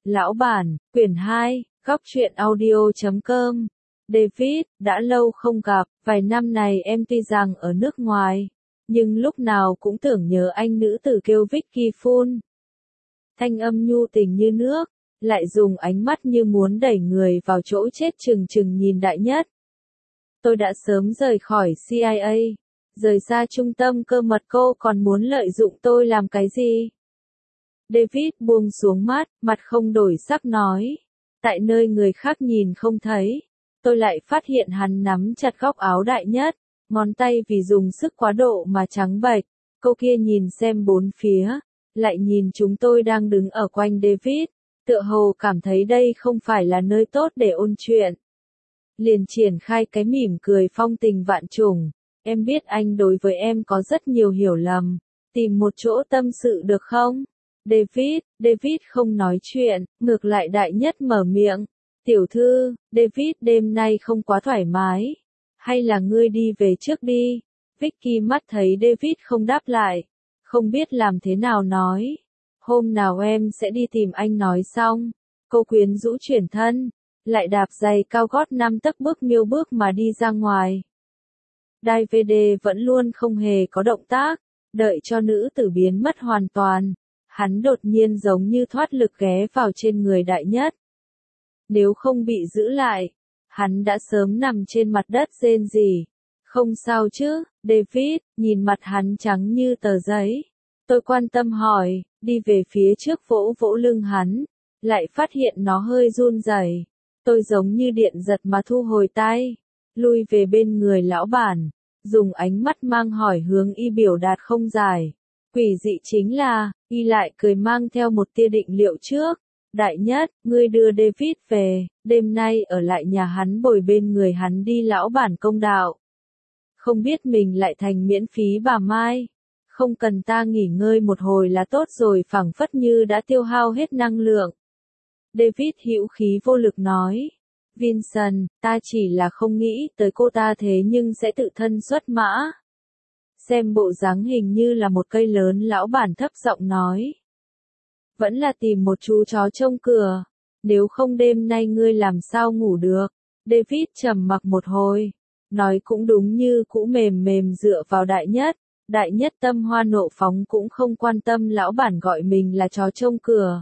Lão bản, quyển 2, góc truyện audio.com. David, đã lâu không gặp, vài năm này em tuy rằng ở nước ngoài, nhưng lúc nào cũng tưởng nhớ anh. Nữ tử kêu Vicky Phun. Thanh âm nhu tình như nước, lại dùng ánh mắt như muốn đẩy người vào chỗ chết chừng chừng nhìn Đại Nhất. Tôi đã sớm rời khỏi CIA, rời xa trung tâm cơ mật, cô còn muốn lợi dụng tôi làm cái gì? David buông xuống mắt, mặt không đổi sắc nói. Tại nơi người khác nhìn không thấy, tôi lại phát hiện hắn nắm chặt góc áo Đại Nhất, ngón tay vì dùng sức quá độ mà trắng bệch. Cô kia nhìn xem bốn phía, lại nhìn chúng tôi đang đứng ở quanh David, tựa hồ cảm thấy đây không phải là nơi tốt để ôn chuyện. Liền triển khai cái mỉm cười phong tình vạn trùng. Em biết anh đối với em có rất nhiều hiểu lầm, tìm một chỗ tâm sự được không? David không nói chuyện, ngược lại Đại Nhất mở miệng. Tiểu thư, David đêm nay không quá thoải mái. Hay là ngươi đi về trước đi? Vicky mắt thấy David không đáp lại, không biết làm thế nào nói. Hôm nào em sẽ đi tìm anh nói xong. Cô quyến rũ chuyển thân, lại đạp giày cao gót 5 tấc bước miêu bước mà đi ra ngoài. David vẫn luôn không hề có động tác, đợi cho nữ tử biến mất hoàn toàn. Hắn đột nhiên giống như thoát lực ghé vào trên người Đại Nhất. Nếu không bị giữ lại, hắn đã sớm nằm trên mặt đất rên rỉ. Không sao chứ, David, nhìn mặt hắn trắng như tờ giấy. Tôi quan tâm hỏi, đi về phía trước vỗ vỗ lưng hắn, lại phát hiện nó hơi run rẩy. Tôi giống như điện giật mà thu hồi tay, lui về bên người lão bản, dùng ánh mắt mang hỏi hướng y biểu đạt không giải. Quỷ dị chính là, y lại cười mang theo một tia định liệu trước. Đại Nhất, ngươi đưa David về, đêm nay ở lại nhà hắn bồi bên người hắn đi. Lão bản công đạo. Không biết mình lại thành miễn phí bà Mai. Không cần ta nghỉ ngơi một hồi là tốt rồi, phảng phất như đã tiêu hao hết năng lượng. David hữu khí vô lực nói. Vincent, ta chỉ là không nghĩ tới cô ta thế nhưng sẽ tự thân xuất mã. Xem bộ dáng hình như là một cây lớn, lão bản thấp giọng nói. Vẫn là tìm một chú chó trông cửa, nếu không đêm nay ngươi làm sao ngủ được. David trầm mặc một hồi, nói cũng đúng, như cũ mềm mềm dựa vào Đại Nhất. Đại Nhất tâm hoa nộ phóng cũng không quan tâm lão bản gọi mình là chó trông cửa.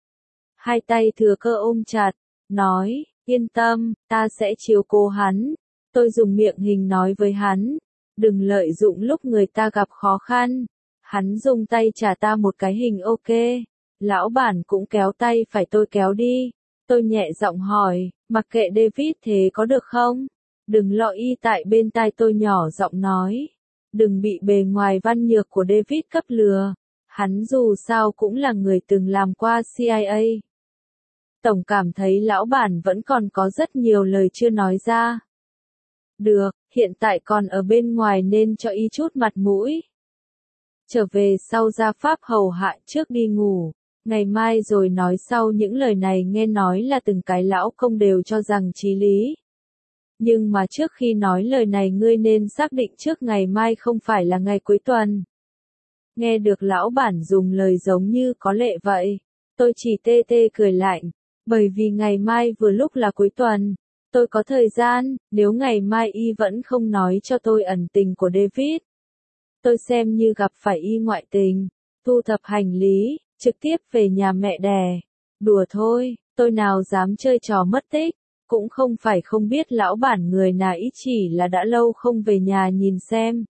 Hai tay thừa cơ ôm chặt, nói, yên tâm, ta sẽ chiếu cố hắn. Tôi dùng miệng hình nói với hắn, đừng lợi dụng lúc người ta gặp khó khăn. Hắn dùng tay trả ta một cái hình ok. Lão bản cũng kéo tay phải tôi kéo đi. Tôi nhẹ giọng hỏi, mặc kệ David thế có được không? Đừng lo, y tại bên tai tôi nhỏ giọng nói. Đừng bị bề ngoài văn nhược của David cấp lừa. Hắn dù sao cũng là người từng làm qua CIA. Tổng cảm thấy lão bản vẫn còn có rất nhiều lời chưa nói ra. Được, hiện tại còn ở bên ngoài nên cho y chút mặt mũi. Trở về sau ra pháp hầu hạ trước đi ngủ. Ngày mai rồi nói sau. Những lời này nghe nói là từng cái lão công đều cho rằng chí lý. Nhưng mà trước khi nói lời này ngươi nên xác định trước ngày mai không phải là ngày cuối tuần. Nghe được lão bản dùng lời giống như có lệ vậy, tôi chỉ tê tê cười lạnh, bởi vì ngày mai vừa lúc là cuối tuần. Tôi có thời gian, nếu ngày mai y vẫn không nói cho tôi ẩn tình của David, tôi xem như gặp phải y ngoại tình, thu thập hành lý, trực tiếp về nhà mẹ đẻ. Đùa thôi, tôi nào dám chơi trò mất tích, cũng không phải không biết lão bản người nào, ý chỉ là đã lâu không về nhà nhìn xem.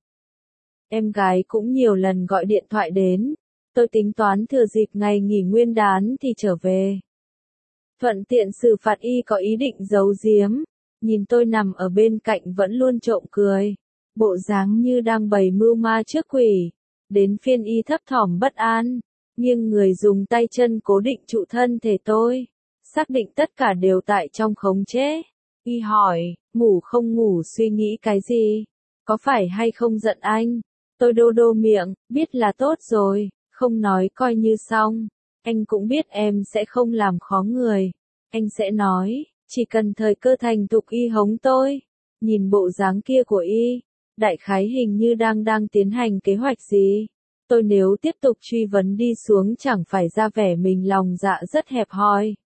Em gái cũng nhiều lần gọi điện thoại đến, tôi tính toán thừa dịp ngày nghỉ Nguyên đán thì trở về. Thuận tiện xử phạt y có ý định giấu giếm, nhìn tôi nằm ở bên cạnh vẫn luôn trộm cười, bộ dáng như đang bày mưu ma trước quỷ. Đến phiên y thấp thỏm bất an, nghiêng người dùng tay chân cố định trụ thân thể tôi, xác định tất cả đều tại trong khống chế. Y hỏi, ngủ không ngủ, suy nghĩ cái gì? Có phải hay không giận anh? Tôi đô đô miệng, biết là tốt rồi, không nói coi như xong. Anh cũng biết em sẽ không làm khó người. Anh sẽ nói, chỉ cần thời cơ thành thục y hống tôi. Nhìn bộ dáng kia của y, đại khái hình như đang tiến hành kế hoạch gì. Tôi nếu tiếp tục truy vấn đi xuống chẳng phải ra vẻ mình lòng dạ rất hẹp hòi.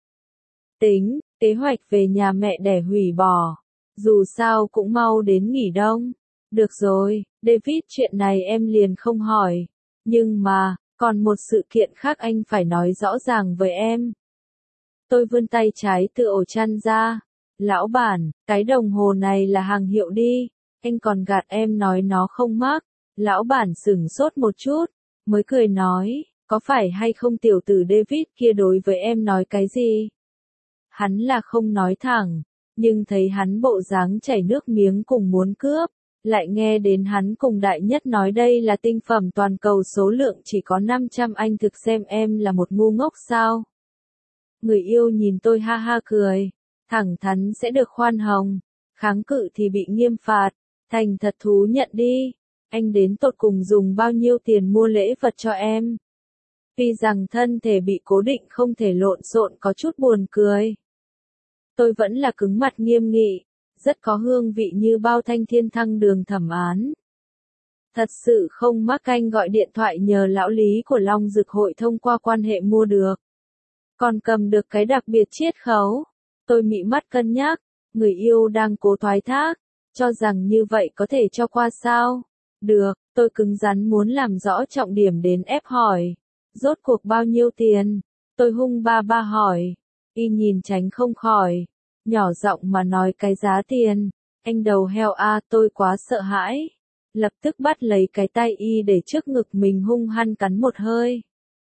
Tính, kế hoạch về nhà mẹ đẻ hủy bỏ. Dù sao cũng mau đến nghỉ đông. Được rồi, David, chuyện này em liền không hỏi. Nhưng mà, còn một sự kiện khác anh phải nói rõ ràng với em. Tôi vươn tay trái từ ổ chăn ra. Lão bản, cái đồng hồ này là hàng hiệu đi. Anh còn gạt em nói nó không mắc. Lão bản sửng sốt một chút, mới cười nói, có phải hay không tiểu tử David kia đối với em nói cái gì? Hắn là không nói thẳng, nhưng thấy hắn bộ dáng chảy nước miếng cùng muốn cướp, lại nghe đến hắn cùng đại nhất nói đây là tinh phẩm toàn cầu số lượng chỉ có 500, anh thực xem em là một ngu ngốc sao? Người yêu nhìn tôi ha ha cười, thẳng thắn sẽ được khoan hồng, kháng cự thì bị nghiêm phạt, thành thật thú nhận đi. Anh đến tột cùng dùng bao nhiêu tiền mua lễ vật cho em? Vì rằng thân thể bị cố định không thể lộn xộn có chút buồn cười. Tôi vẫn là cứng mặt nghiêm nghị, rất có hương vị như bao thanh thiên thăng đường thẩm án. Thật sự không mắc canh gọi điện thoại nhờ lão lý của Long Dực Hội thông qua quan hệ mua được. Còn cầm được cái đặc biệt chiết khấu. Tôi mị mắt cân nhắc, người yêu đang cố thoái thác, cho rằng như vậy có thể cho qua sao? Được, tôi cứng rắn muốn làm rõ trọng điểm đến ép hỏi. Rốt cuộc bao nhiêu tiền? Tôi hung ba ba hỏi. Y nhìn tránh không khỏi. Nhỏ giọng mà nói cái giá tiền. Anh đầu heo a, tôi quá sợ hãi. Lập tức bắt lấy cái tay Y để trước ngực mình hung hăng cắn một hơi.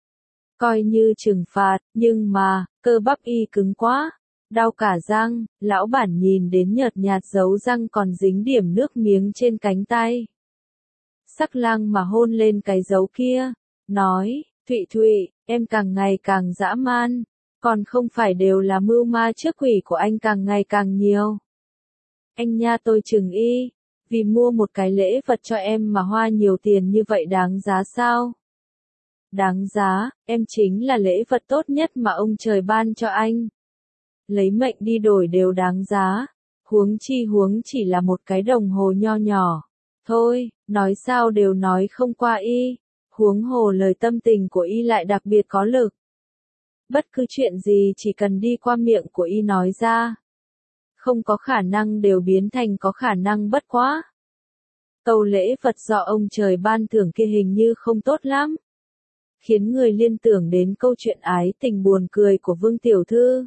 Coi như trừng phạt, nhưng mà, cơ bắp Y cứng quá. Đau cả răng, lão bản nhìn đến nhợt nhạt dấu răng còn dính điểm nước miếng trên cánh tay. Sắc lang mà hôn lên cái dấu kia, nói, Thụy Thụy, em càng ngày càng dã man, còn không phải đều là mưu ma trước quỷ của anh càng ngày càng nhiều. Anh nha, tôi chừng Y, vì mua một cái lễ vật cho em mà hoa nhiều tiền như vậy đáng giá sao? Đáng giá, em chính là lễ vật tốt nhất mà ông trời ban cho anh. Lấy mệnh đi đổi đều đáng giá, huống chỉ là một cái đồng hồ nho nhỏ. Thôi, nói sao đều nói không qua Y, huống hồ lời tâm tình của Y lại đặc biệt có lực. Bất cứ chuyện gì chỉ cần đi qua miệng của Y nói ra, không có khả năng đều biến thành có khả năng bất quá. Câu lễ vật do ông trời ban thưởng kia hình như không tốt lắm, khiến người liên tưởng đến câu chuyện ái tình buồn cười của Vương Tiểu Thư.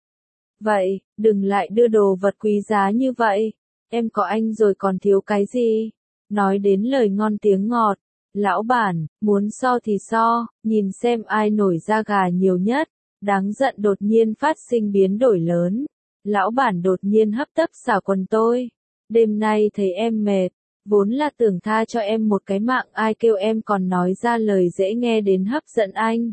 Vậy, đừng lại đưa đồ vật quý giá như vậy, em có anh rồi còn thiếu cái gì? Nói đến lời ngon tiếng ngọt, lão bản, muốn so thì so, nhìn xem ai nổi da gà nhiều nhất. Đáng giận đột nhiên phát sinh biến đổi lớn. Lão bản đột nhiên hấp tấp xả quần tôi. Đêm nay thấy em mệt, vốn là tưởng tha cho em một cái mạng, ai kêu em còn nói ra lời dễ nghe đến hấp dẫn anh.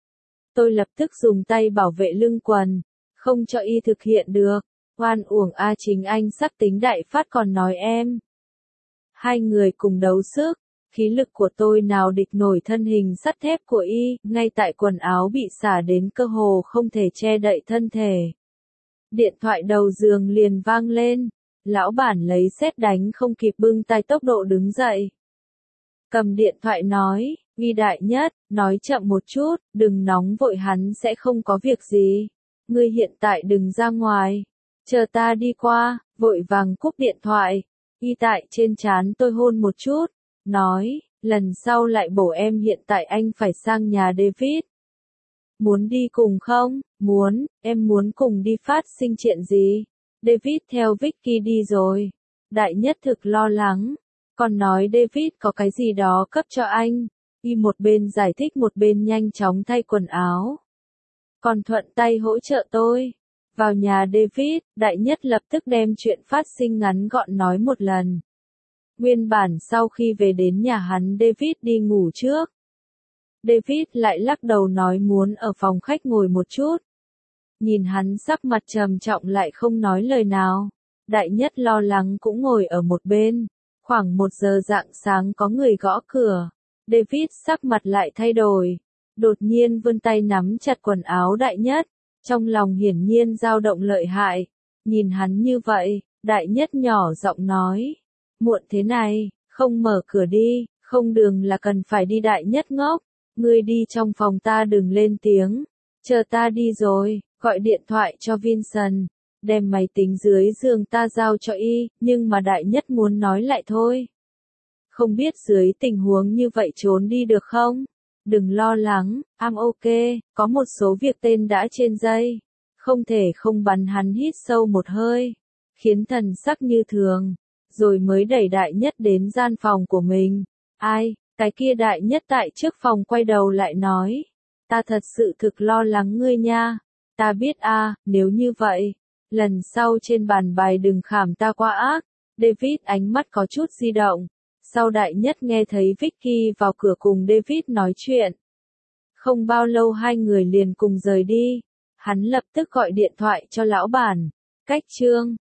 Tôi lập tức dùng tay bảo vệ lưng quần, không cho Y thực hiện được. Oan uổng a, chính anh sắc tính đại phát còn nói em. Hai người cùng đấu sức, khí lực của tôi nào địch nổi thân hình sắt thép của Y, ngay tại quần áo bị xả đến cơ hồ không thể che đậy thân thể. Điện thoại đầu giường liền vang lên, lão bản lấy sét đánh không kịp bưng tay tốc độ đứng dậy. Cầm điện thoại nói, Ghi đại nhất, nói chậm một chút, đừng nóng vội, hắn sẽ không có việc gì. Ngươi hiện tại đừng ra ngoài, chờ ta đi qua. Vội vàng cúp điện thoại. Y tại trên trán tôi hôn một chút, nói, lần sau lại bổ em, hiện tại anh phải sang nhà David. Muốn đi cùng không? Muốn, em muốn cùng đi. Phát sinh chuyện gì? David theo Vicky đi rồi. Đại nhất thực lo lắng, còn nói David có cái gì đó cấp cho anh. Y một bên giải thích một bên nhanh chóng thay quần áo, còn thuận tay hỗ trợ tôi. Vào nhà David, đại nhất lập tức đem chuyện phát sinh ngắn gọn nói một lần. Nguyên bản sau khi về đến nhà hắn, David đi ngủ trước. David lại lắc đầu nói muốn ở phòng khách ngồi một chút. Nhìn hắn sắc mặt trầm trọng lại không nói lời nào. Đại nhất lo lắng cũng ngồi ở một bên. Khoảng 1 giờ rạng sáng có người gõ cửa. David sắc mặt lại thay đổi. Đột nhiên vươn tay nắm chặt quần áo đại nhất. Trong lòng hiển nhiên dao động lợi hại. Nhìn hắn như vậy, đại nhất nhỏ giọng nói. Muộn thế này, không mở cửa đi, không đường là cần phải đi. Đại nhất ngốc. Ngươi đi trong phòng, ta đừng lên tiếng. Chờ ta đi rồi, gọi điện thoại cho Vincent, đem máy tính dưới giường ta giao cho y, nhưng mà đại nhất muốn nói lại thôi. Không biết dưới tình huống như vậy trốn đi được không? Đừng lo lắng, I'm ok, có một số việc tên đã trên dây. Không thể không bắn. Hắn hít sâu một hơi, khiến thần sắc như thường, rồi mới đẩy đại nhất đến gian phòng của mình. Ai, cái kia đại nhất tại trước phòng quay đầu lại nói. Ta thật sự thực lo lắng ngươi nha. Ta biết nếu như vậy, lần sau trên bàn bài đừng khảm ta quá ác. David ánh mắt có chút di động. Sau đại nhất nghe thấy Vicky vào cửa cùng David nói chuyện. Không bao lâu hai người liền cùng rời đi. Hắn lập tức gọi điện thoại cho lão bản. Cách Trương.